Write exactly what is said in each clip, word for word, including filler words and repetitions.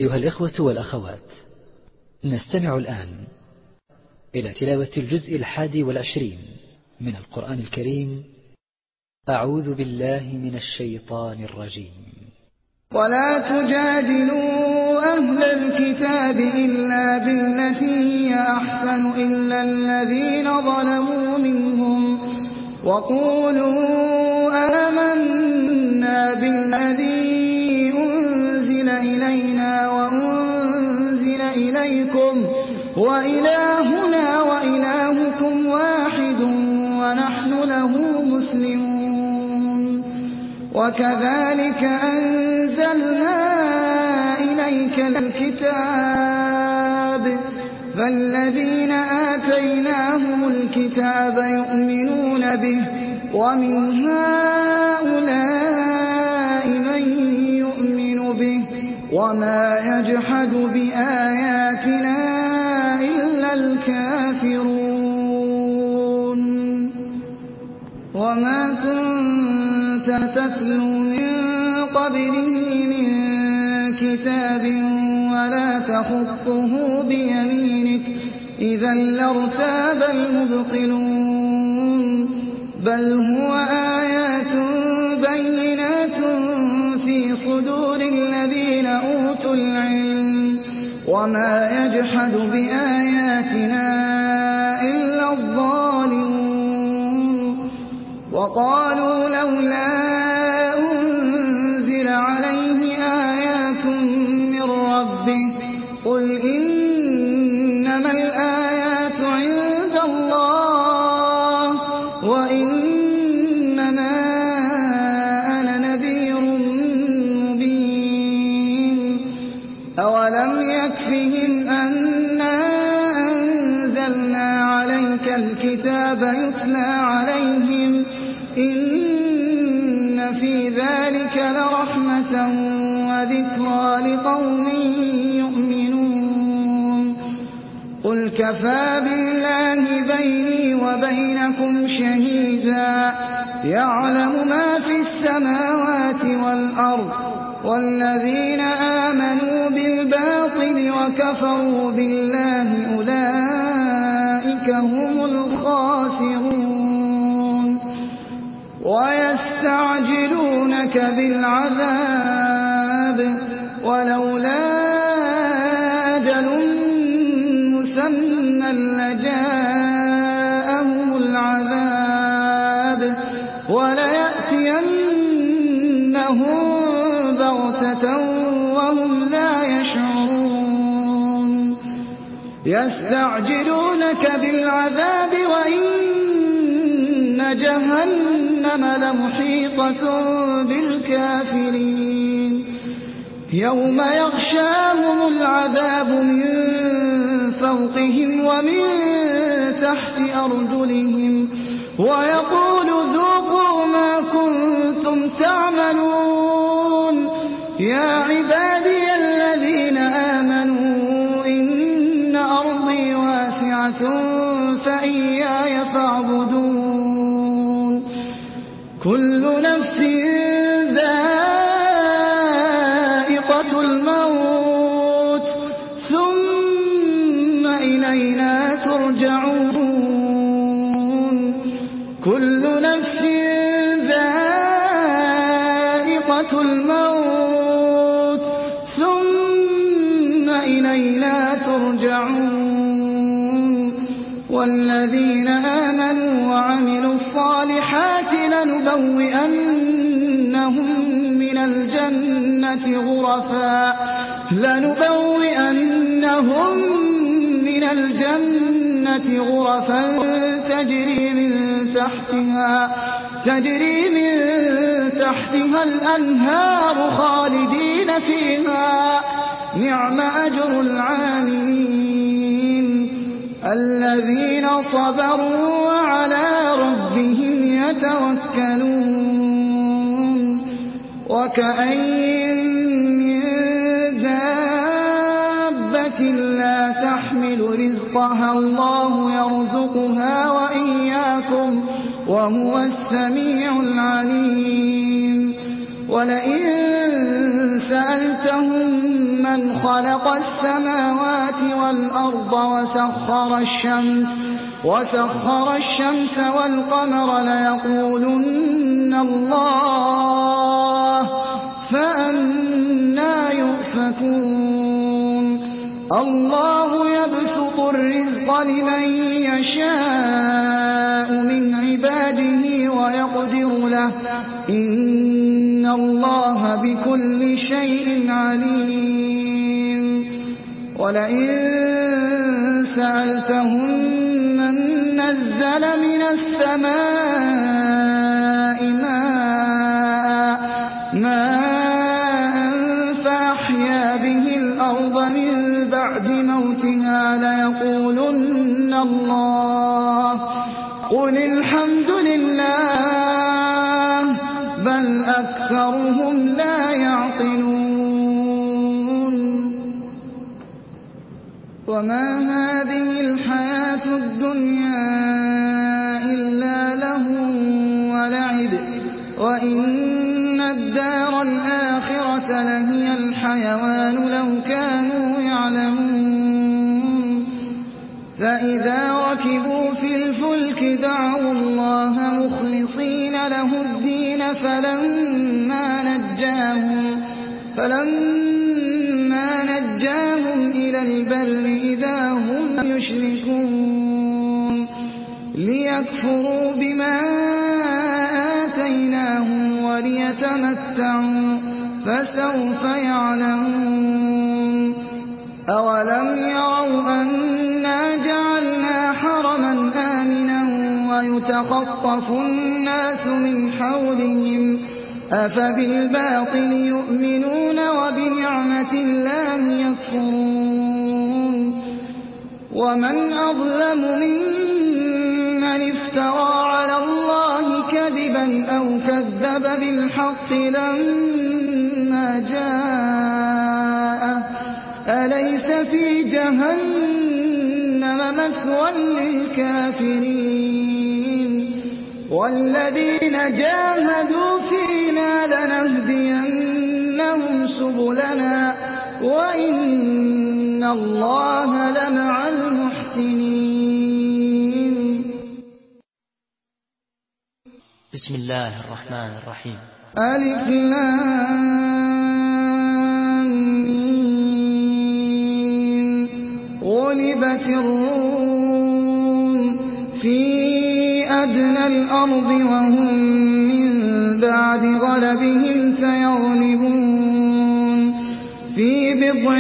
أيها الإخوة والأخوات، نستمع الآن إلى تلاوة الجزء الحادي والعشرين من القرآن الكريم. أعوذ بالله من الشيطان الرجيم. ولا تجادلوا أهل الكتاب إلا بالتي هي أحسن إلا الذين ظلموا منهم وقولوا آمنا بالذي أنزل إلينا وأنزل إليكم وإلهنا وإلهكم واحد ونحن له مسلمون. وكذلك أنزلنا إليك الكتاب فالذين آتيناهم الكتاب يؤمنون به ومن هؤلاء من يؤمن به وما يجحد بآياتنا إلا الكافرون. وما كنت تتلو من قبله من كتاب ولا تخطه بيمينك إذا لارتاب المبطلون. بل هو آيات بينات في صدور الذين أوتوا العلم وما يجحد بآياتنا إلا الظالمون. وقالوا لولا أنزل عليه آيات من ربه قل إنما الآيات عند الله وإنما أنا نذير مبين. أولم يكفهم أنا أنزلنا عليك الكتاب يتلى عليهم إن في ذلك لرحمة وذكرى لقوم يؤمنون. قل كفى بالله بيني وبينكم شهيدا يعلم ما في السماوات والأرض والذين آمنوا بالباطل وكفروا بالله أولئك هم الخاسرون. ويستعجلونك بالعذاب ولولا أجل مسمى لجاءهم العذاب وليأتينهم بغتة وهم لا يشعرون. يستعجلونك بالعذاب وإن جهنم لمحيطة بالكافرين. يوم يغشاهم العذاب من فوقهم ومن تحت أرجلهم ويقول ذوقوا ما كنتم تعملون. يا عبادي الذين آمنوا إن أرضي واسعة فإياي فاعبدون. كل نفس ذائقة الموت ثم إلينا ترجعون. كل نفس ذائقة الموت ثم إلينا ترجعون. والذين آمنوا وعملوا الصالحات لنبوئنهم من الجنة غرفا لنبوئنهم من الجنة غرفا تجري من تحتها تجري من تحتها الأنهار خالدين فيها نعم أجر العاملين الذين صبروا وعلى ربهم يتوكلون. وكأين من دابة لا تحمل رزقها الله يرزقها وإياكم وهو السميع العليم. ولئن سألتهم من خلق السماوات والأرض وسخر الشمس وسخر الشمس والقمر ليقولن الله فأنى يؤفكون الله يبسط الرزق لمن يشاء من عباده ويقدر له إن الله بكل شيء عليم ولئن سألتهم من نزل من السماء ماء ماء فأحيا به الأرض من بعد موتها ليقولن الله قل الحمد لله بل أكثرهم لا يعقلون وما هذه الحياة الدنيا إلا لهو ولعب وإن الدار الآخرة لهي الحيوان لو كانوا يعلمون فإذا ركبوا في الفلك دعوا الله مخلصين له الدين فلما نجاهم فلما نجاهم إلى البر إذا هم يشركون ليكفروا بما آتيناهم وليتمتعوا فسوف يعلمون أولم يروا أنا جعلنا حرما آمنا ويتخطف الناس من حولهم أفبالباطل يؤمنون وبنعمة الله يكفرون ومن أظلم ممن افترى على الله كذبا أو كذب بالحق لما جاءه أليس في جهنم مثوى للكافرين والذين جاهدوا فينا لنهدينهم سبلنا وإن الله لمع المحسنين. بسم الله الرحمن الرحيم. ألف لام ميم غلبت الروم في أدنى الأرض وهم من بعد غلبهم سيغلبون في بضع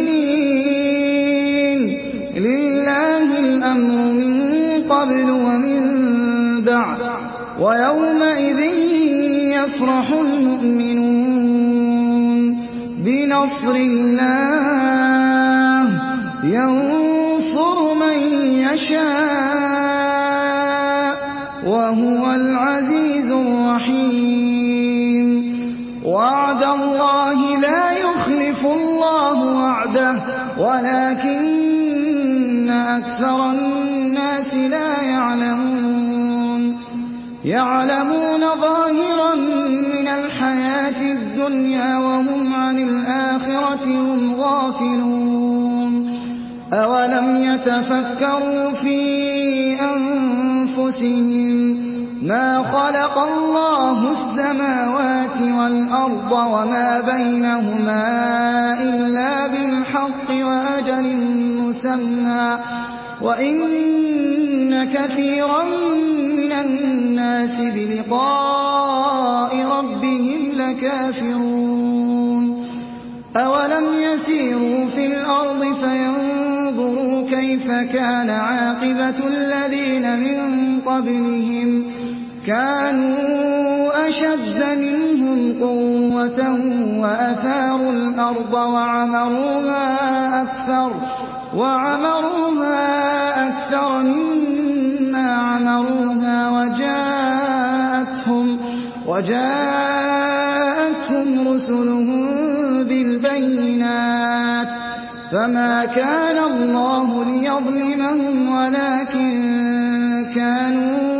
سنين لله الأمر من قبل ومن بعد ويومئذ يفرح المؤمنون بنصر الله ينصر من يشاء وهو العزيز الرحيم وعد الله لا يخلف الله وعده ولكن أكثر الناس لا يعلمون يعلمون ظاهرا من الحياة الدنيا وهم عن الآخرة هم غافلون أولم يتفكروا في أنفسهم ما خلق الله السماوات والأرض وما بينهما إلا بالحق وأجل مسمى وإن كثيرا من الناس بلقاء ربهم لكافرون أولم يسيروا في الأرض فينظروا كيف كان عاقبة الذين من قبلهم كانوا أشد منهم قوة وأثاروا الأرض وعمروها أكثر وعمروها أكثر مما عمروها وجاءتهم وجاءتهم رسلهم بالبينات فما كان الله ليظلمهم ولكن كانوا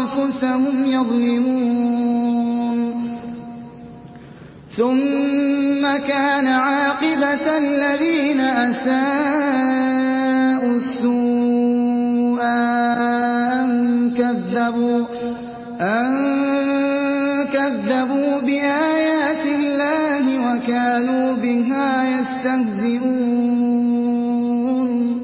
أنفسهم يظلمون ثم ثم كان عاقبة الذين أساءوا السوء أن كذبوا, أن كذبوا بآيات الله وكانوا بها يستهزئون.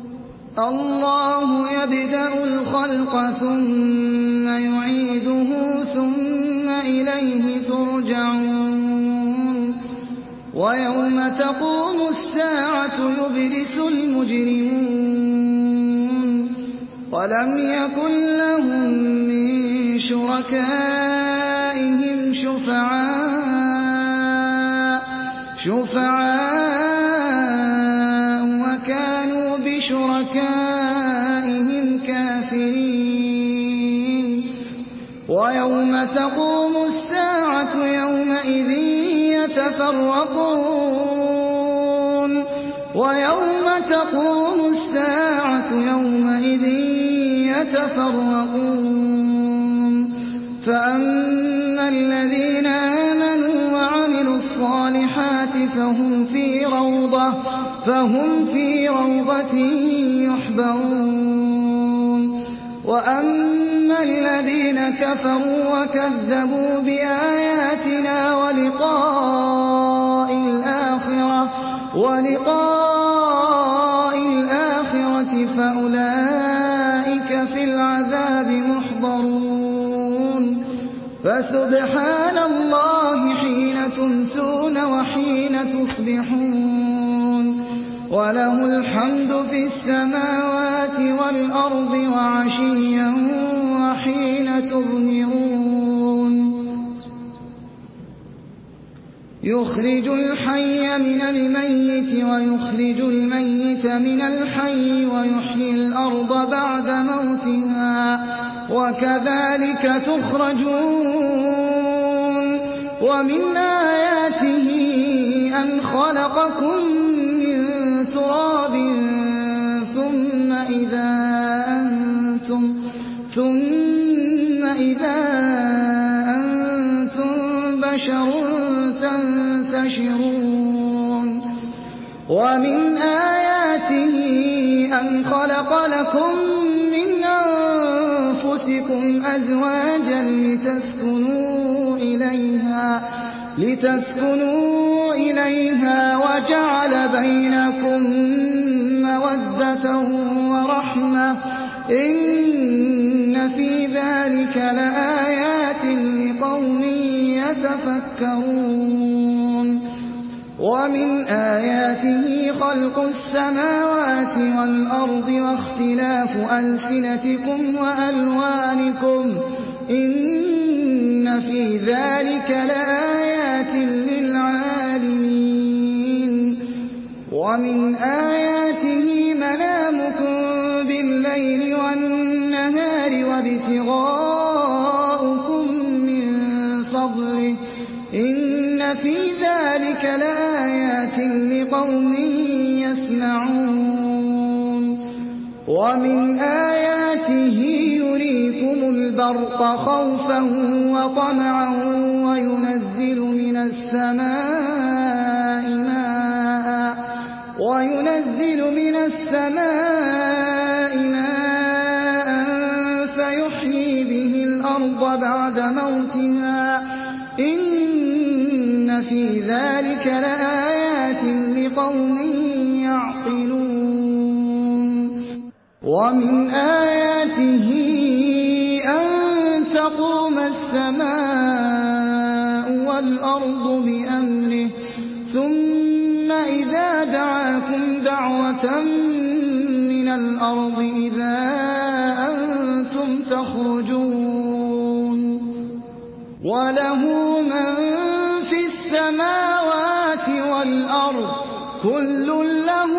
الله يبدأ الخلق ثم يعيده ثم إليه ترجعون. ويوم تقوم الساعة يبلس المجرمون ولم يكن لهم من شركائهم شفعاء شفعاء وكانوا بشركائهم كافرين. ويوم تقوم الساعة يومئذ يتفرقون ويوم تقوم الساعة يومئذ يتفرقون فأما الذين آمنوا وعملوا الصالحات فهم في روضة فهم في روضة يحبرون. وأما الذين كفروا وكذبوا بآياتنا ولقاء الآخرة ولقاء الآخرة فأولئك في العذاب محضرون. فسبحان الله حين تمسون وحين تصبحون وله الحمد في السماوات والأرض وعشيا وحين تظهرون. يخرج الحي من الميت ويخرج الميت من الحي ويحيي الأرض بعد موتها وكذلك تخرجون. ومن آياته أن خلقكم من تراب ثم إذا أنتم ثم إذا أنتم بشر تنتشرون. ومن آياته أن خلق لكم من أنفسكم أزواجا لتسكنوا إليها لتسكنوا إليها وجعل بينكم مودة ورحمة إن في ذلك لآيات لقوم يتفكرون. ومن آياته خلق السماوات والأرض واختلاف ألسنتكم وألوانكم إن في ذلك لآيات للعالمين. ومن آياته منامكم بالليل والنهار وابتغاؤكم من فضله إن في ذلك لآيات لقوم يسمعون. ومن آياته يريكم البرق خوفا وطمعا وينزل من السماء ماء وينزل من السماء ماء فيحيي به الأرض بعد موتها إن في ذلك لآيات لقوم يعقلون. ومن آياته أن تقوم السماء والأرض بأمره ثم إذا دعاكم دعوة من الأرض إذا أنتم تخرجون. وله من في السماوات والأرض كل له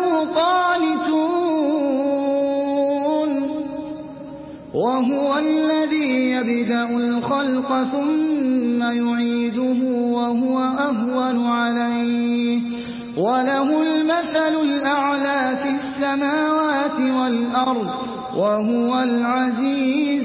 قانتون. وهو الذي يبدأ الخلق ثم يعيده وهو أهون عليه وله المثل الأعلى في السماوات والأرض وهو العزيز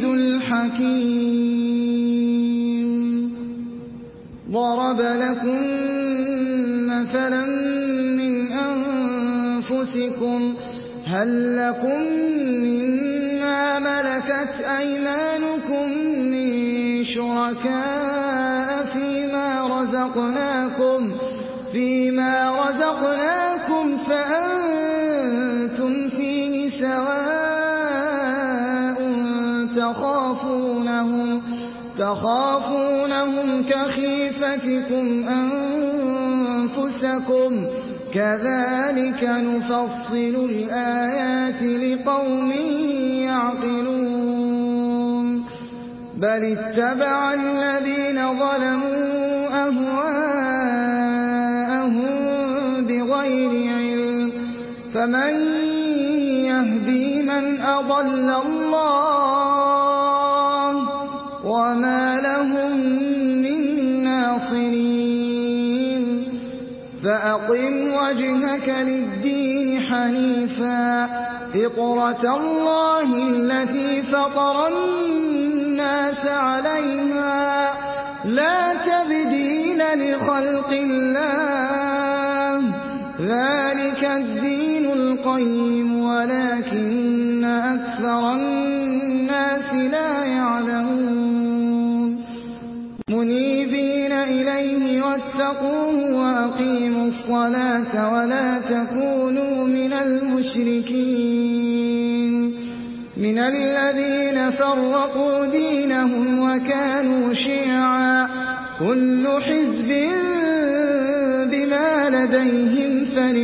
الحكيم. ضرب لكم مثلا من أنفسكم هل لكم مما ملكت أيمانكم من شركاء فيما رزقناكم فيما رزقناكم فأنتم فيه سواء تخافونهم تخافونهم كخيفتكم أنفسكم كذلك نفصل الآيات لقوم يعقلون بل اتبع الذين ظلموا أهواءهم بغير علم فمن يهدي من أضل الله وما لهم من ناصرين فأقم وجهك للدين حنيفا فطرة الله التي فطر الناس عليها لا تبديل لخلق الله ذلك الدين القيم ولكن أكثر الناس لا يعلمون منيبين إليه واتقوه وأقيموا الصلاة ولا تكونوا من المشركين من الذين فرقوا دينهم وكانوا شيعا كل حزب بما لديهم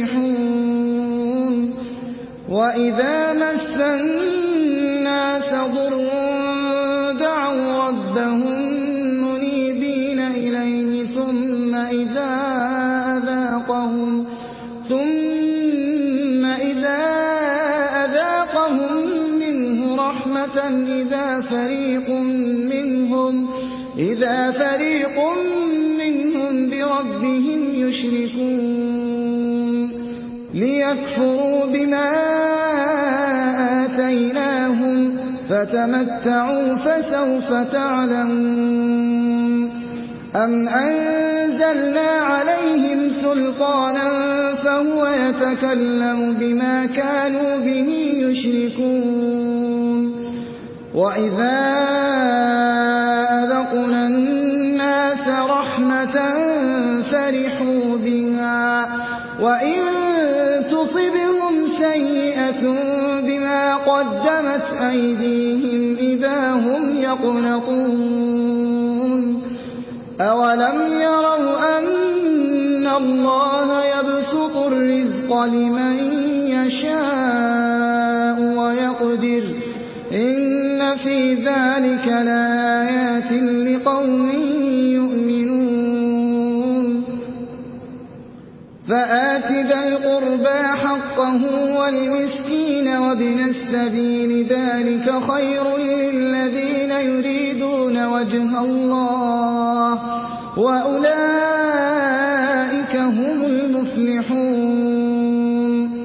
فرحون وإذا مس الناس ضر دعوا ربهم منيبين إليه ثم إذا أذاقهم ثم إذا أذاقهم منه رحمة إذا فريق منهم إذا فريق منهم بربهم يشركون ليكفروا بما آتيناهم فتمتعوا فسوف تعلمون أم أنزلنا عليهم سلطانا فهو يتكلم بما كانوا به يشركون وإذا أذقنا الناس رحمة فرحوا بها وإن تصبهم سيئة بما قدمت أيديهم إذا هم يقنطون أولم يروا أن الله يبسط الرزق لمن يشاء ويقدر إن في ذلك لآيات لقوم يؤمنون فآت ذا القربى حقه والمسكين وابن السبيل ذلك خير للذين يريدون وجه الله وأولئك هم المفلحون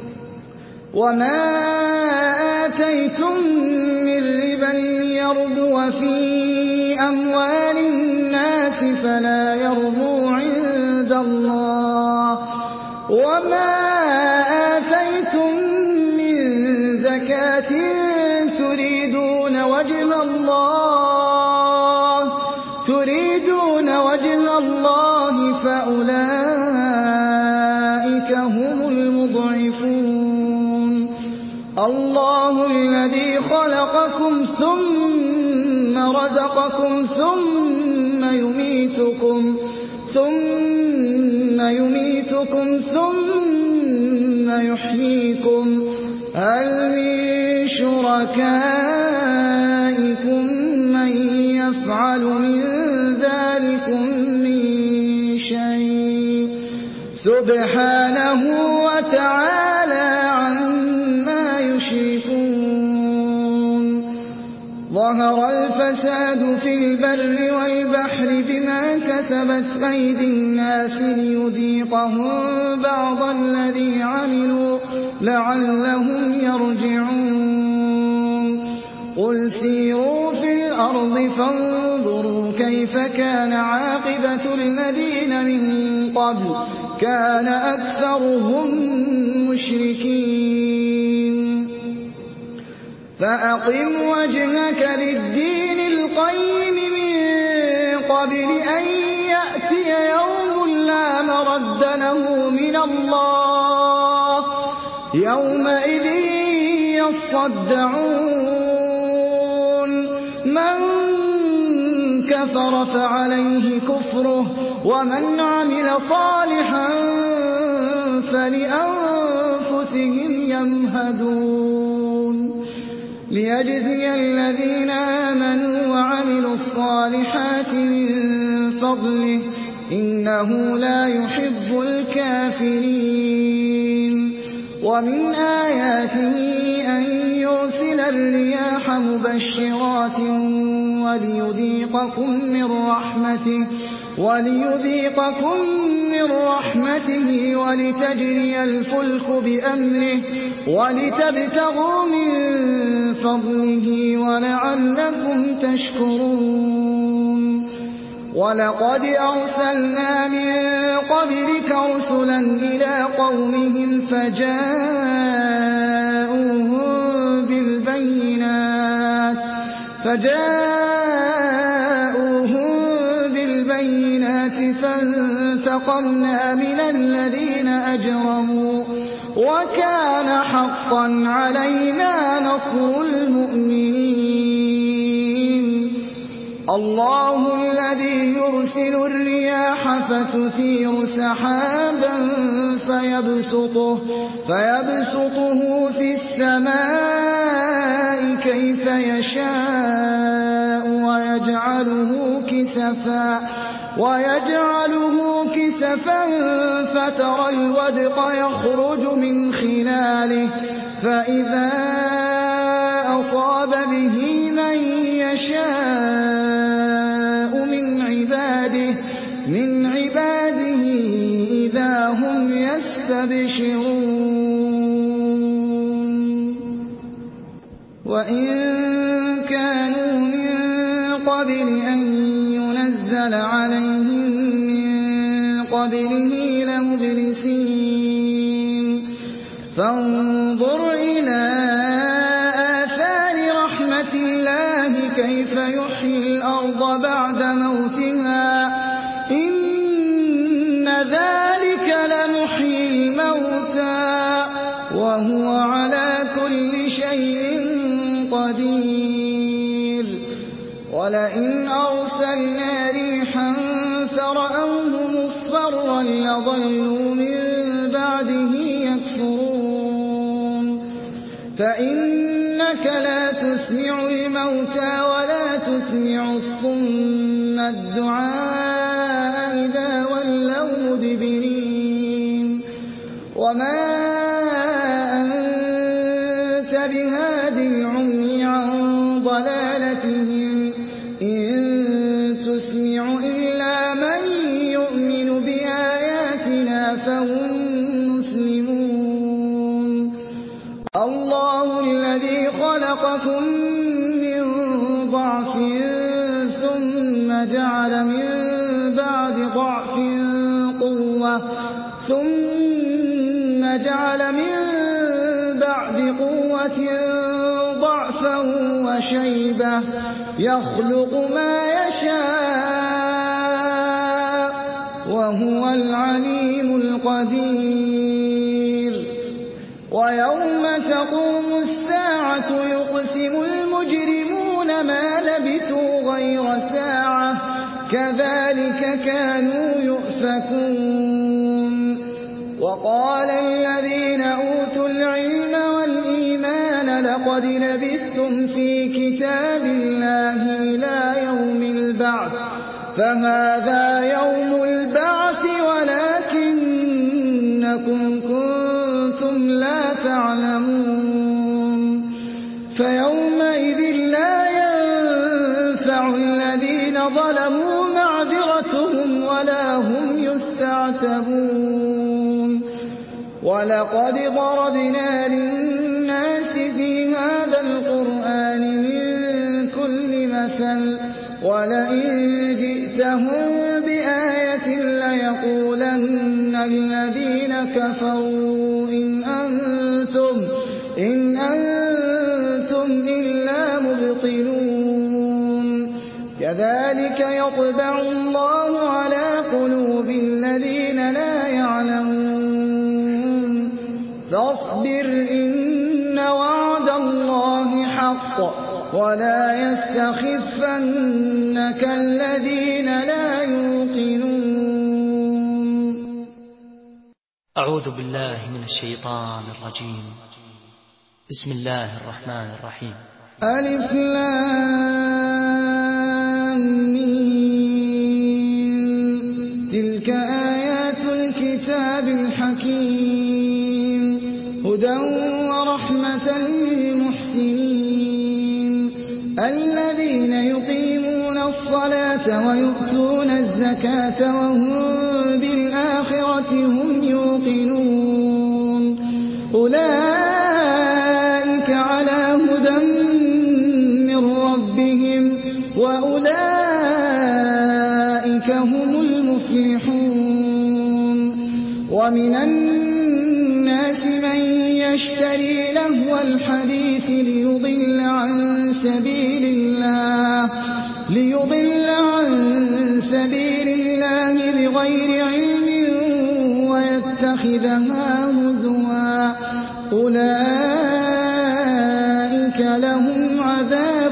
وما آتيتم من ربا ليربو في أموال الناس فلا يربو عند الله وما آتيتم من زكاة تريدون وجه الله تريدون وجه الله فأولئك هم المضعفون الله الذي خلقكم ثم رزقكم ثم يميتكم ثم يميتكم ثم يحييكم هل من شركائكم من يفعل من ذلكم من شيء سبحانه وتعالى عما يشركون ظهر الفساد في البر والبحر بما كسبت أيدي الناس ليذيقهم بعض الذي عملوا لعلهم يرجعون قل سيروا في الأرض فانظروا كيف كان عاقبة الذين من قبل كان أكثرهم مشركين فأقم وجهك للدين القيم من قبل أن يأتي يوم لا مرد له من الله يومئذ يصدعون من كفر فعليه كفره ومن عمل صالحا فلأنفسهم يمهدون ليجزي الذين آمنوا وعملوا الصالحات من فضله إنه لا يحب الكافرين ومن آياته أن يرسل الرياح مبشرات وليذيقكم من رحمته وليذيقكم من رحمته ولتجري الفلك بأمره ولتبتغوا من فضله ولعلكم تشكرون ولقد أرسلنا من قبلك رسلا إلى قومهم فجاءوهم بالبينات فجاءوهم بالبينات فانتقمنا من الذين أجرموا وكان حقا علينا نصر المؤمنين الله الذي يرسل الرياح فتثير سحابا فيبسطه, فيبسطه في السماء كيف يشاء ويجعله كسفا, ويجعله كسفا فترى الودق يخرج من خلاله فإذا أصاب به من يشاء من عباده من عباده إذا هم يستبشرون وإن كانوا من قبل أن ينزل عليهم من قبله لمبلسين فانظر إلى آثار رحمة الله كيف يحيي الأرض بعد موتها إن ذلك لمحيي الموتى وهو على كل شيء قدير ولئن أرسلنا ريحا فرأوه مصفرا لظلوا من بعده يكفرون فإنك لا تسمع الموتى ولا تسمع الصم الدعاء إذا ولوا مدبرين وما أنت بهاد العمي عن ضلالتهم إن تسمع إلا من يؤمن بآياتنا فهم مسلمون الله الذي خلقكم من ضعف ثم جعل من بعد ضعف قوة ثم جعل من بعد قوة ضعفا وشيبة يخلق ما يشاء وهو العليم القدير ويوم تقوم الساعة يقسم المجرمون ما لبثوا غير ساعة كذلك كانوا يؤفكون وقال الذين أوتوا العلم والإيمان لقد لبثتم في كتاب الله إلى يوم البعث فهذا يوم البعث ولكنكم كنتم لا تعلمون فيومئذ لا ينفع الذين ظلموا معذرتهم ولا هم يستعتبون ولقد ضربنا للناس في هذا القرآن من كل مثل ولئن جئتهم بآية ليقولن الذين كفروا إن أنتم, إن أنتم إلا مبطلون كذلك يطبع الله على قلوب الذين لا يعلمون فاصبر إن وعد الله حق ولا يستخفنك الذين لا يوقنون. أعوذ بالله من الشيطان الرجيم. بسم الله الرحمن الرحيم. ألف لام ميم تلك آيات الكتاب الحكيم هدى ورحمة للمحسنين الذين يقيمون الصلاة ويؤتون الزكاة وهم بالآخرة هم يوقنون أولئك على هدى من ربهم وأولئك هم المفلحون. ومن الناس من يشتري لهو الحديث ليضل عن سبيل الله ليضل عن سبيل الله بغير علم ويتخذها هزوا أولئك لهم عذاب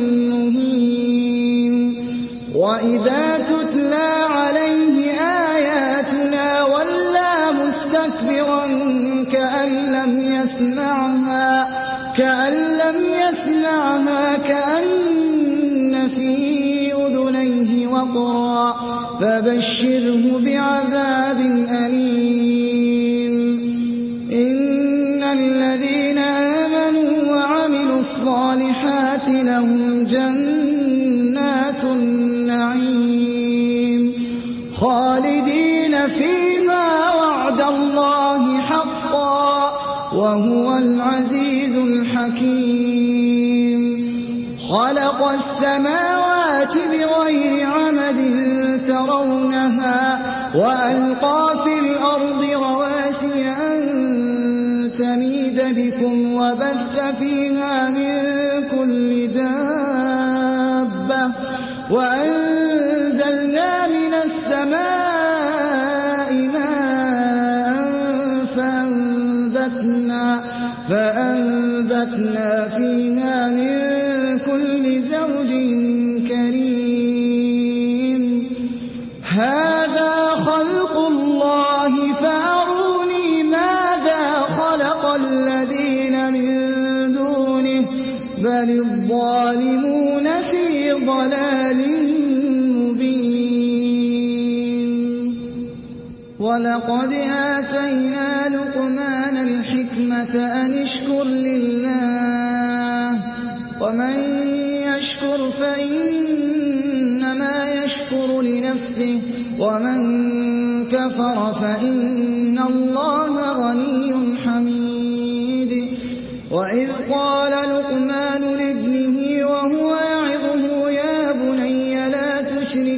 مهين. وإذا تتلى عليه آياتنا ولى مستكبرا كأن لم يسمعها كأن لم يسمعها كأن في أذنيه وقرا فبشره بعذاب أليم. إن الذين آمنوا وعملوا الصالحات لهم جنات النعيم خالدين فيها وعد الله حقا وهو العزيز الحكيم. خلق السماوات بغير عمد ترونها وألقى في الأرض رواسي أن تميد بكم وبث فيها من كل دابة وأنزلنا من السماء ماء فأنبتنا, فأنبتنا فيها من كل زوج كريم. هذا خلق الله فأروني ماذا خلق الذين من دونه بل الظالمون في ضلال مبين. ولقد آتينا لقمان الحكمة أن اشكر لله ومن يشكر فإنما يشكر لنفسه ومن كفر فإن الله غني حميد. وإذ قال لقمان لابنه وهو يعظه يا بني لا تشرك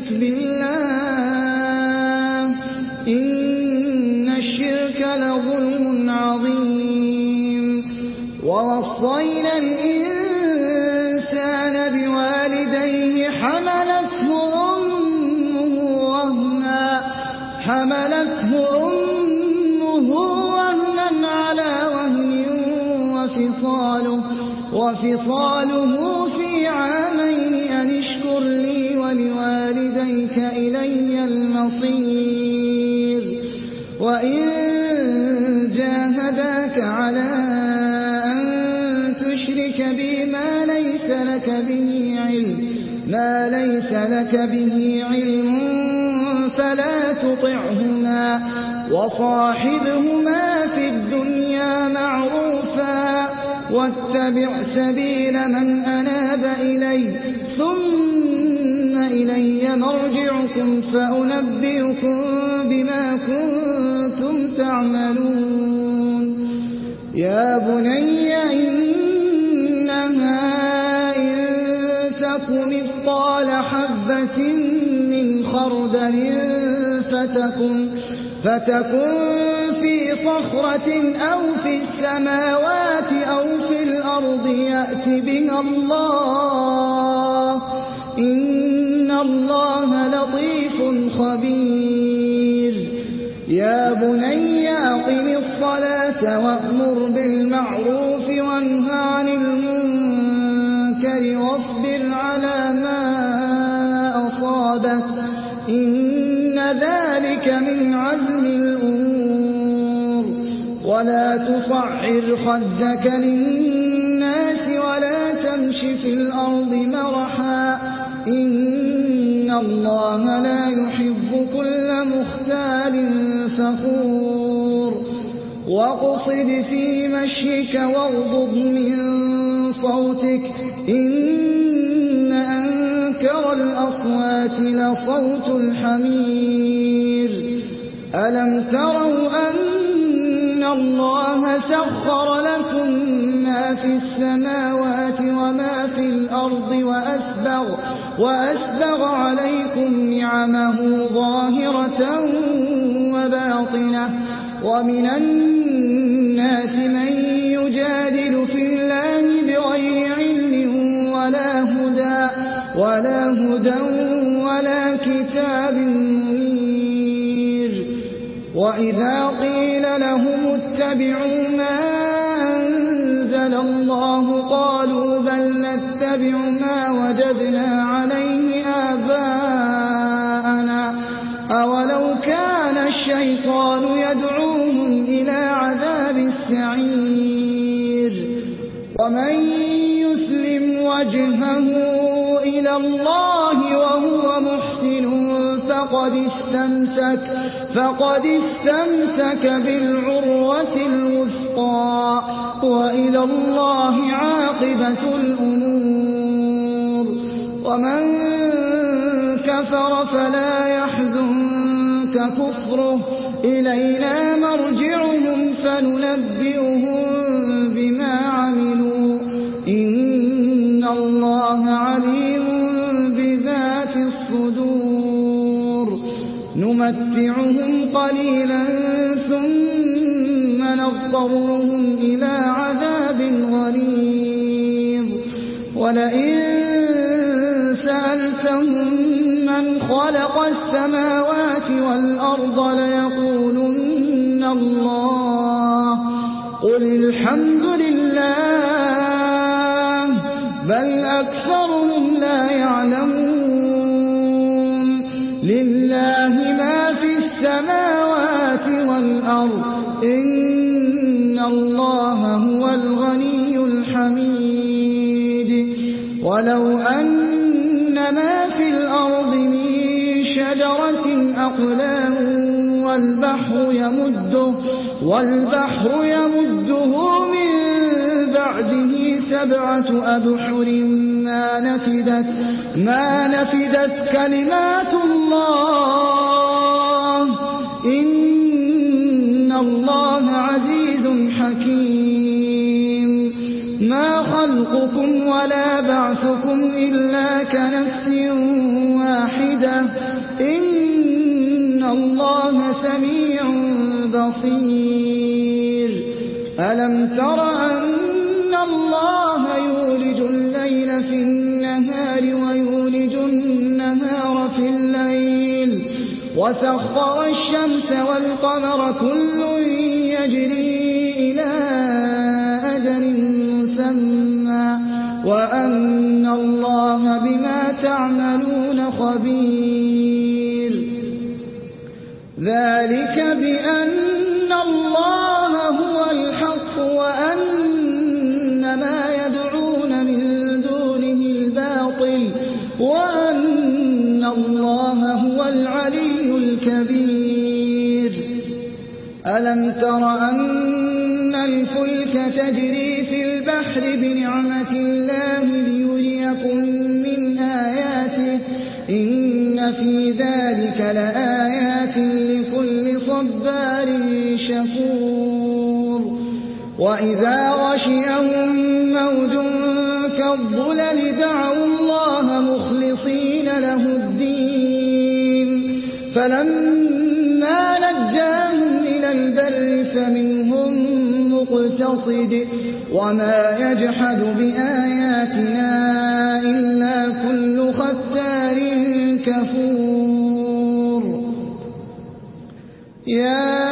بالله إن الشرك لظلم عظيم. ووصينا الإنسان بوالديه حملته أمه وهنا حملته أمه وهنا على وهن وفصاله, وفصاله في عامين أن اشكر لي ولوالديك إلي المصير. وإن جاهداك على أن تشرك بي ما ليس لك به علم ما ليس لك به علم فلا تطعهما وصاحبهما في الدنيا معروفا واتبع سبيل من أناب إلي ثم إلي مرجعكم فأنبئكم بما كنتم تعملون. يا بني إنها إن تك مثقال حبة من خردل فتكن, فتكن في صخرة أو في السماوات أو في الأرض يأت بها الله إن الله لطيف خبير يا بني أقم الصلاة وأمر بالمعروف وانه عن المنكر واصبر على ما أصابك إن ذلك من عزم الأمور ولا تصعر خدك للناس ولا تمش في الأرض مرحا إن الله لا يحب كل مختال فخور واقصد في مشيك واغضض من صوتك إن أنكر الأصوات لصوت الحمير ألم تروا أن الله سخر لكم ما في السماوات وما في الأرض وأسبغ, وأسبغ عليكم نعمه ظاهرة وباطنة ومن الناس من يجادل في الله بغير علم ولا هدى ولا هدى ولا كتاب منير وإذا قيل لهم اتبعوا ما أنزل الله قالوا بل نتبع ما وجدنا عليه آباءنا أولو كان الشيطان يدعوهم إلى عذاب السعير ومن يسلم وجهه إلى الله وهو محسن فقد استمسك, فقد استمسك بالعروة الوثقى وإلى الله عاقبة الأمور ومن كفر فلا يحزنك كفره إلينا مرجعهم فننبئهم بما عملوا إن الله عليم بذات الصدور نمتعهم قليلا ثم نضطرهم إلى عذاب غليظ ولئن سألتهم من خلق السماوات والأرض ليقولن الله قل الحمد لله بل أكثرهم لا يعلمون لله ما في السماوات والأرض إن الله هو الغني الحميد ولو أن ما في الأرض من شجرة أقلام والبحر يمده, والبحر يمده من بعده سبعة أبحر ما نفدت, ما نفدت كلمات الله إن الله عزيز حكيم ما خلقكم ولا بعثكم إلا كنفس واحدة إن الله سميع بصير ألم تر أن الله يولج الليل في النهار ويولج النهار في الليل وسخر الشمس والقمر كل يجري إلى أجل مسمى وأن الله بما تعملون خبير ذلك بأن الله هو الحق وأن ما يدعون من دونه الباطل وأن الله هو العلي الكبير ألم تر أن الفلك تجري في البحر بنعمة الله ليريكم من آياته إن في ذلك لآيات لكل صبار شكور وإذا غشيهم موج كالظلل دعوا الله مخلصين له الدين فلما نجاهم مقتصد وما يجحد بآياتنا إلا كل ختار كفور يا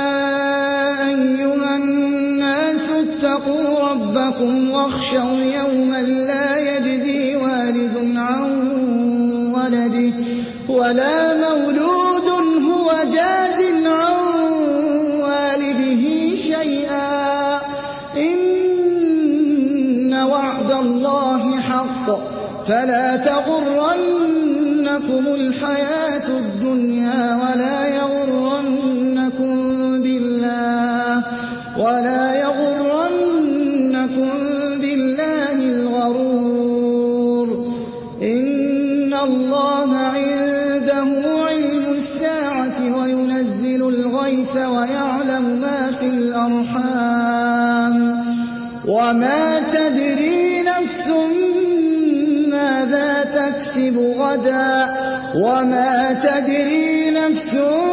أيها الناس اتقوا ربكم واخشوا يوما لا يجزي والد عن ولده ولا مولود هو جاز عن والده شيئا إن وعد الله حق فلا تغرنكم الحياة الدنيا ولا يغرنكم بالله ولا يغرنكم بالله الغرور إن الله عنده علم الساعة وينزل الغيث ويعلم ما في الأرحام وما تدري نفس ماذا تكسب غدا وما تدري نفس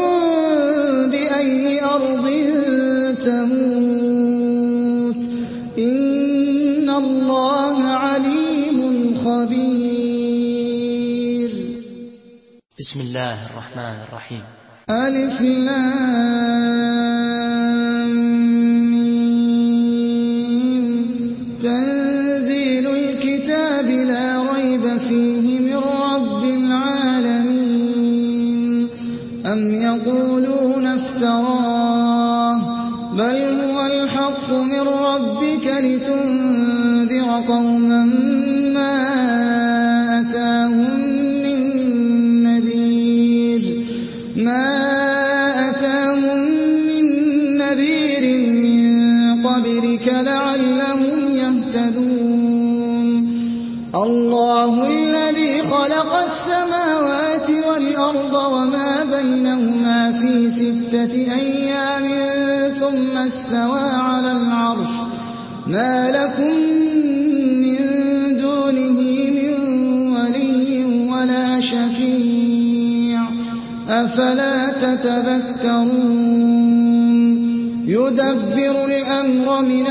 بأي أرض تموت إن الله عليم خبير بسم الله الرحمن الرحيم ألف لام ميم تنزيل الكتاب لا ريب فيه من رب العالمين أم يقولون افتراه بل هو الحق من ربك لتنذر قوما ما أتاهم من نذير ما أتاهم من نذير من قبلك لعلهم يهتدون الله الذي خلق السماوات والأرض وما بينهما في ستة أيام ثم استوى على العرش ما لكم من دونه من ولي ولا شفيع أفلا تتذكرون يدبر الأمر من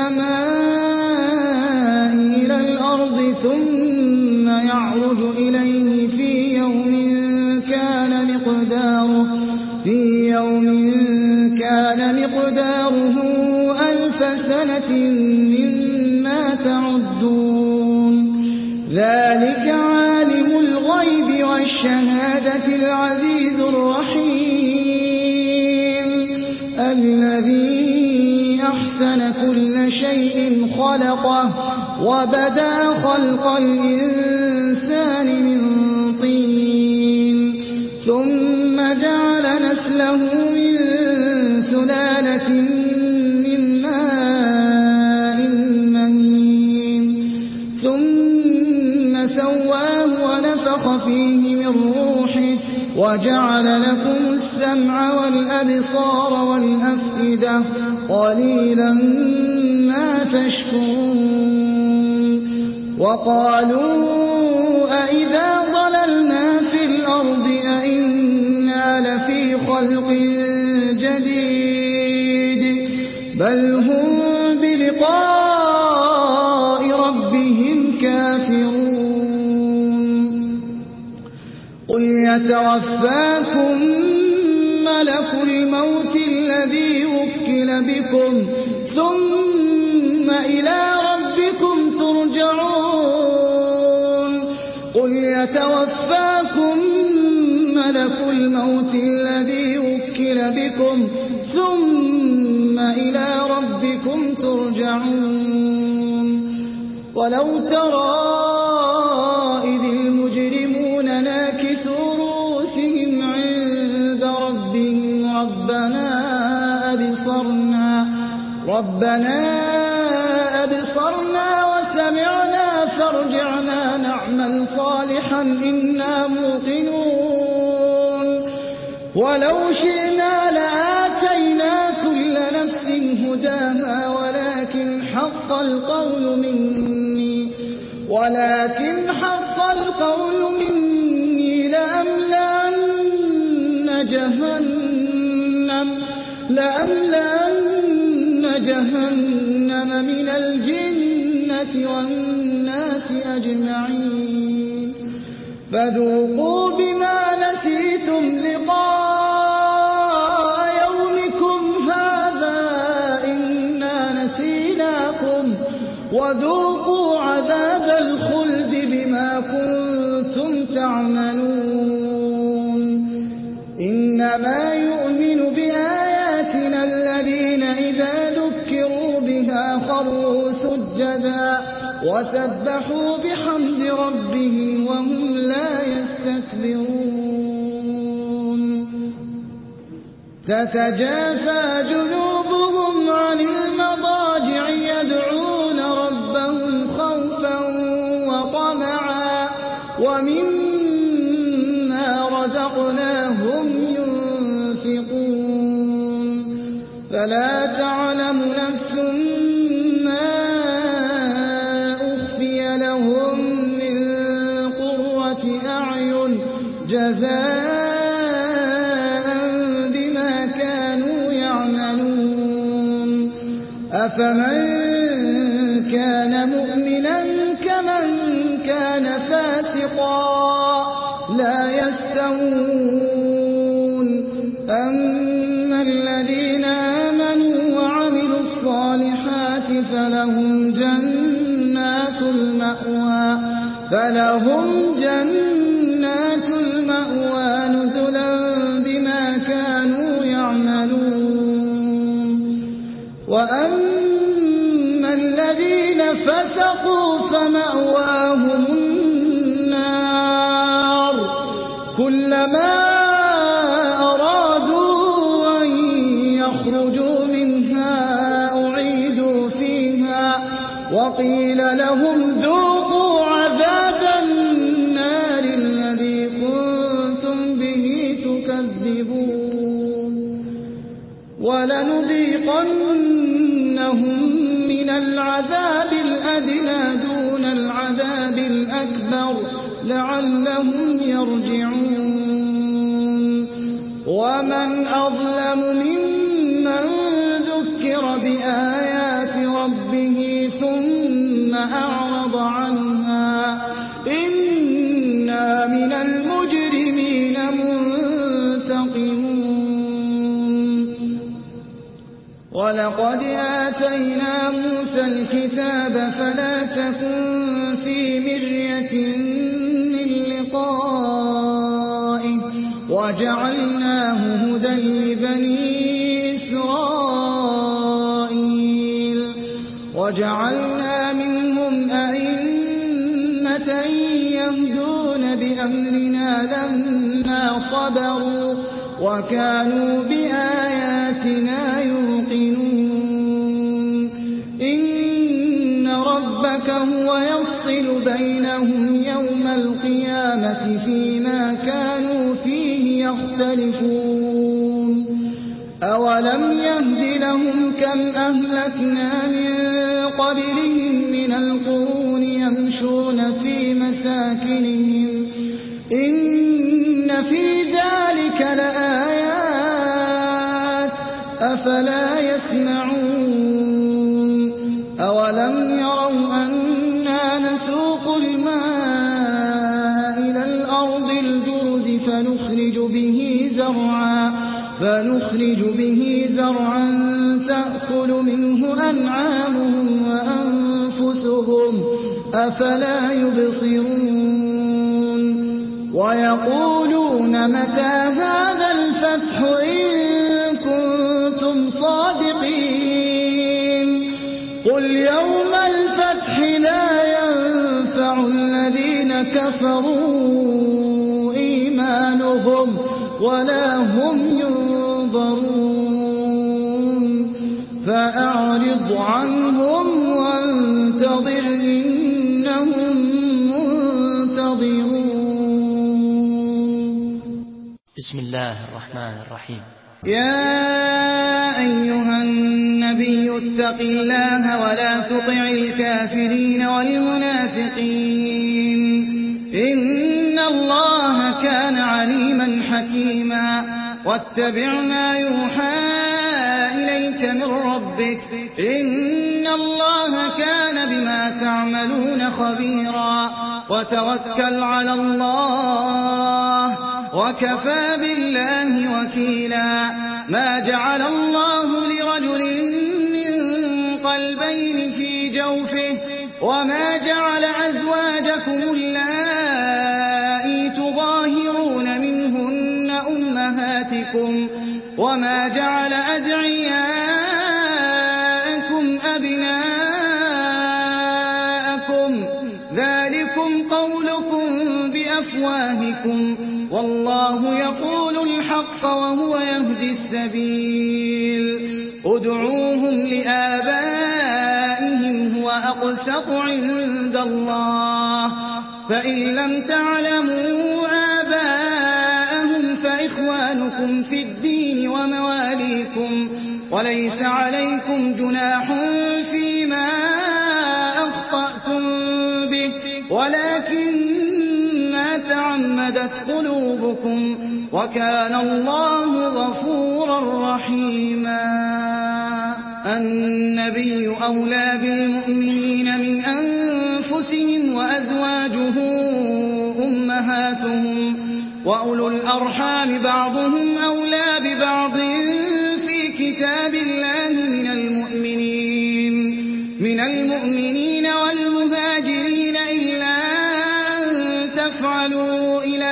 السماء إلى الأرض ثم يعرج إليه في يوم كان مقداره في يوم كان مقداره ألف سنة مما تعدون ذلك عالم الغيب والشهادة العزيز الرحيم الذي أحسن كل شيء خلقه وبدأ خلق الإنسان من طين ثم جعل نسله من سلالة من ماء مهين ثم سواه ونفخ فيه من روحه وجعل لكم السمع والأبصار والأفئدة قليلا ما تشكرون وقالوا أئذا ضللنا في الأرض أئنا لفي خلق جديد بل هم بلقاء ربهم كافرون قل يتوفاكم ملك الموت الذي وكل بكم ثم إلى ربكم ترجعون قل يتوفاكم ملك الموت الذي وكل بكم ثم إلى ربكم ترجعون ولو ترى إذ المجرمون ناكسوا رؤوسهم عند ربهم ربنا أبصرنا ربنا أبصرنا وسمعنا فارجعنا نعمل صالحا إنا موقنون ولو شئنا لآتينا كل نفس هداها ولكن حق القول مني ولكن حق القول مني لأملأن جهنم لأملأن جهنم من الجنة والناس أجمعين فذوقوا بما نسيتم لقاء يومكم هذا إنا نسيناكم وذوقوا عذاب الخلد بما كنتم تعملون إنما يؤمن بآياتنا الذين إذا ذكروا بها خروا سجدا وسبحوا بحمد ربهم وهم لا يستكبرون تتجافى جنوبهم عن المضاجع يدعون ربهم خوفا وطمعا ومما رزقناهم ينفقون فلا تعلم نفس ما أخفي لهم من قرة أعين جزاء بما كانوا يعملون أفمن كان مؤمنا كمن كان فاسقا لا يستوون أما الذين آمنوا وعملوا الصالحات فلهم جنات المأوى فلهم جنات المأوى نزلا بما كانوا يعملون وأما الذين فسقوا فمأواهم النار كلما أرادوا أن يخرجوا منها أعيدوا فيها وقيل لهم ذوقوا عذاب النار الذي كنتم به تكذبون ولنذيقنهم من العذاب الأدنى دون العذاب الأكبر لعلهم يرجعون ومن أظلم ممن ذكر بآيات ربه ثم أعرض عنها إنا من المجرمين منتقمون ولقد آتينا موسى الكتاب فلا تكن في مرية من لقائه وجعلناه هدى لبني إسرائيل وجعلنا منهم أئمة يهدون بأمرنا لما صبروا وكانوا بآياتنا يوقنون إن ربك هو يفصل بينهم يوم القيامة فيما كانوا فيه يختلفون أولم يهد لهم كم أهلكنا من قبلهم من القرون يمشون في مساكنهم إن في ذلك لآيات أفلا يسمعون أولم يروا أنا نسوق الماء إلى الأرض الجرز فنخرج به زرعا فنخرج به زرعا تأكل منه أنعامهم وأنفسهم أفلا يبصرون ويقولون متى هذا الفتح إن كنتم صادقين قل يوم الفتح لا ينفع الذين كفروا إيمانهم ولا هم ينظرون فأعرض عنهم وانتظر إنهم منتظرون. بسم الله الرحمن الرحيم. يا أيها النبي اتق الله ولا تطع الكافرين والمنافقين إن الله كان عليما حكيما واتبع ما يوحى إليك إليك من ربك إن الله كان بما تعملون خبيرا وتوكل على الله وكفى بالله وكيلا ما جعل الله لرجل من قلبين في جوفه وما جعل أزواجكم اللائي تظاهرون منهن أمهاتكم وما جعل أدعياءكم أبناءكم ذلكم قولكم بأفواهكم والله يقول الحق وهو يهدي السبيل ادعوهم لآبائهم هو أقسط عند الله فإن لم تعلموا آباءهم فإخوانكم في الدين ومواليكم وليس عليكم جناح فيما أخطأتم به ولكن ما تعمدت قلوبكم وكان الله غفورا رحيما النبي أولى بالمؤمنين من أنفسهم وأزواجه أمهاتهم وأولو الأرحام بعضهم أولى ببعض في كتاب الله من المؤمنين من المؤمنين والمهاجرين إلا أن تفعلوا إلى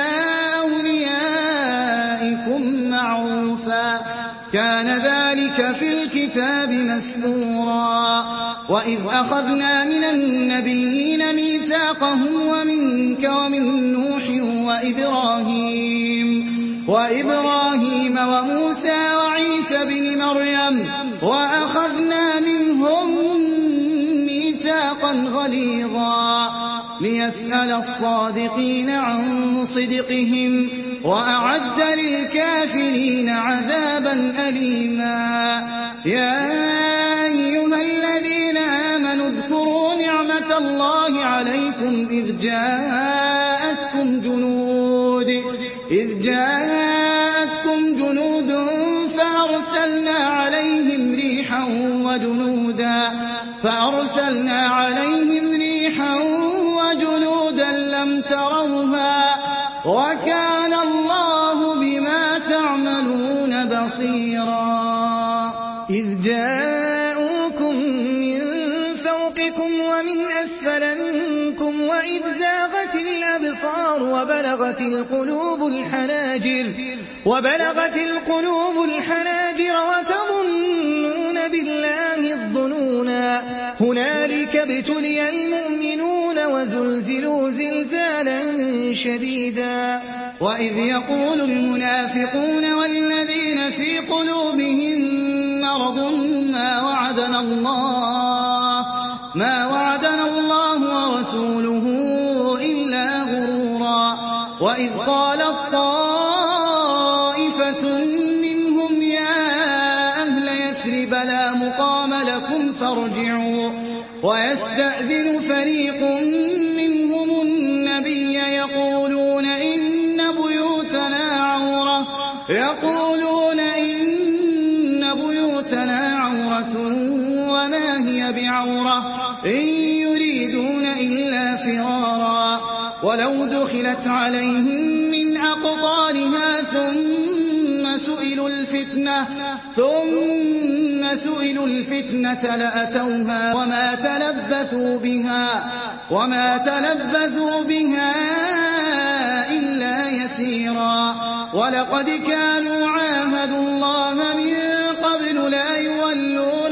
أوليائكم معروفا كان ذلك في الكتاب مسطورا وإذ أخذنا من النبيين ميثاقهم ومنك ومن نوح وإبراهيم وإبراهيم وموسى وعيسى بن مريم وأخذنا منهم ميثاقا غليظا ليسأل الصادقين عن صدقهم وأعد للكافرين عذابا أليما يا أيها الذين آمنوا اذكروا نعمة الله عليكم إذ جاءتكم جنود إذ جاءتكم جنود فأرسلنا عليهم ريحا وجنودا فأرسلنا عليهم ريحا وجنودا لم تروها وكان الله بما تعملون بصيرا إذ جاءوكم من فوقكم ومن أسفل منكم وإذ زاغت الأبصار وبلغت القلوب الحناجر وبلغت القلوب الحناجر وتظنون بالله الظنونا هنالك ابتلي المؤمنون وزلزلوا زلزالا شديدا وإذ يقول المنافقون والذين في قلوبهم مرض ما وعدنا الله ما وعدنا الله ورسوله إلا غرورا وإذ قالت طائفة منهم يا أهل يثرب لا مقام لكم فارجعوا ويستأذن فريق منهم النبي يقولون إن بيوتنا عورة يقولون إن بيوتنا عورة وما هي بعورة إن يريدون إلا فرارا ولو دخلت عليهم من أقطارها ثم سئلوا الفتنة ثم سئلوا الفتنة لأتوها وما تلبثوا بها وما تلبثوا بها إلا يسيرا ولقد كانوا عاهدوا الله من قبل لا يولون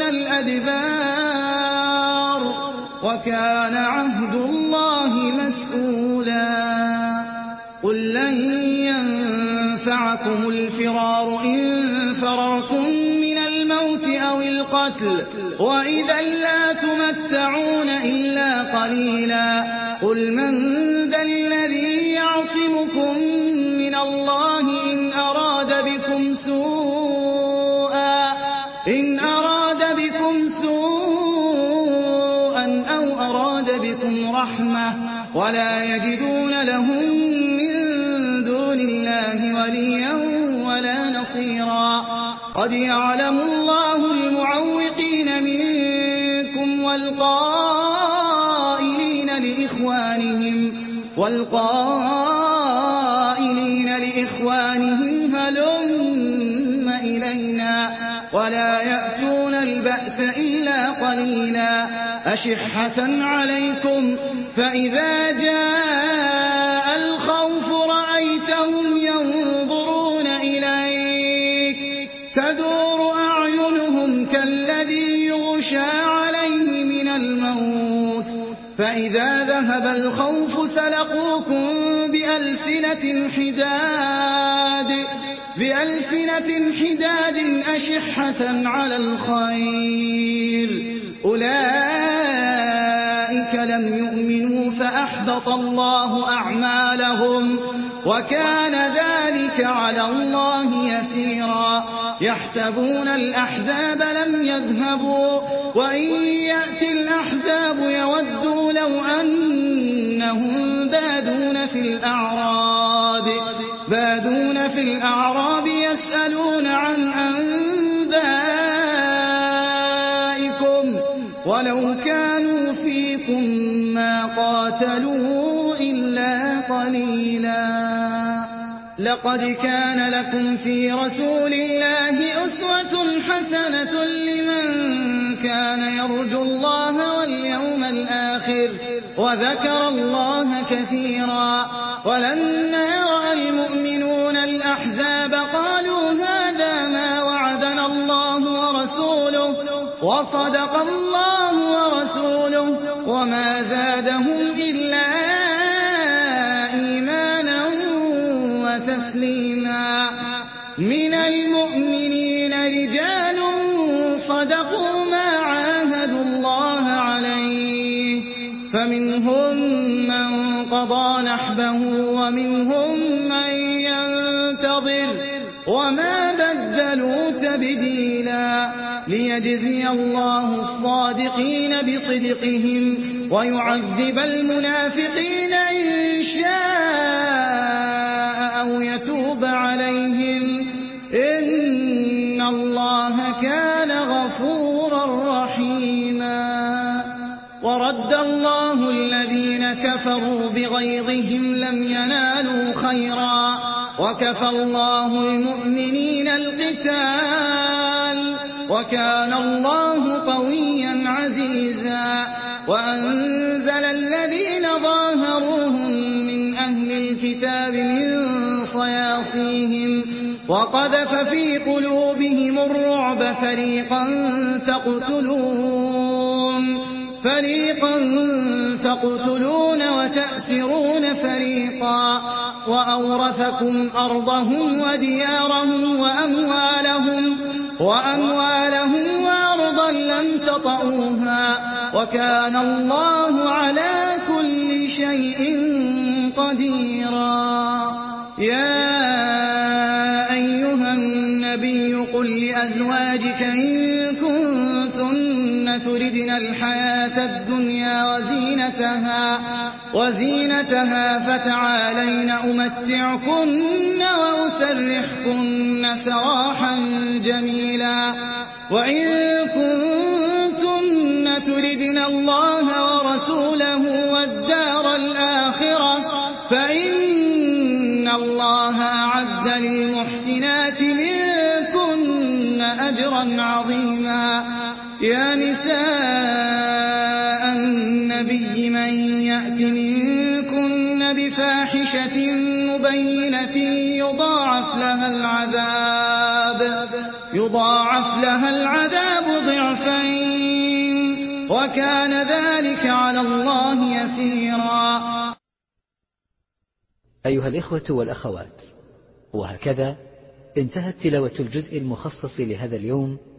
الأدبار وكان عهد الله مسؤولا قل لن ينفعكم الفرار إن فررتم من الموت أو القتل وإذا لا تمتعون إلا قليلا قل من ذا الذي يعصمكم من الله إن أراد بكم سوءا إن أراد بكم سوءا أو أراد بكم رحمة ولا يجدون لهم من دون الله وليا ولا نصيرا قد يعلم الله المعوقين منكم والقائلين لإخوانهم والقائلين لإخوانهم هلم إلينا ولا يأتون البأس إلا قليلا أشحة عليكم فإذا جاء الخوف رأيتهم ينظرون إليك تدور أعينهم كالذي يغشى عليه من الموت فإذا ذهب الخوف سلقوكم بألسنة حداد بألسنة حداد أشحة على الخير أولئك لم يؤمنوا فأحبط الله أعمالهم وكان ذلك على الله يسيرا يحسبون الأحزاب لم يذهبوا وإن يأتي الأحزاب يودوا لو أنهم بادون في الأعراب بادون في الأعراب يسألون عن أنبائكم ولو كانوا فيكم ما قاتلوا إلا قليلا لقد كان لكم في رسول الله أسوة حسنة لمن كان يرجو الله واليوم الآخر وذكر الله كثيرا ولما رأى المؤمنون الأحزاب قالوا هذا ما وعدنا الله ورسوله وصدق الله ورسوله وما زادهم إلا إيمانا وتسليما من المؤمنين رجال صدقوا ما عاهدوا الله عليه فمنهم من قضى نحبه ومنهم من ينتظر وما بدلوا تبديلا ليجزي الله الصادقين بصدقهم ويعذب المنافقين إن شاء أو يتوب عليهم إن الله كان غفورا رحيما ورد الله الذين كفروا بغيظهم لم ينالوا خيرا وكفى الله المؤمنين القتال وكان الله قويا عزيزا وأنزل الذين ظاهروهم من أهل الكتاب من صياصيهم وقذف في قلوبهم الرعب فريقا تقتلون فريقا تقتلون وتأسرون فريقا وأورثكم أرضهم وديارهم وأموالهم وأموالهم وأرضا لم تطئوها وكان الله على كل شيء قديرا يا أيها النبي قل لأزواجك إن كنتن تردن الحياة الدنيا وزينتها وزينتها فتعالين أمتعكن وأسرحكن سراحا جميلا وإن كنتن تردن الله ورسوله والدار الآخرة فإن الله أعد للمحسنات منكن أجرا عظيما يا نساء النبي من يأت منكن بفاحشة مبينة يضاعف لها العذاب يضاعف لها العذاب ضعفين وكان ذلك على الله يسيرا. أيها الإخوة والأخوات، وهكذا انتهت تلاوة الجزء المخصص لهذا اليوم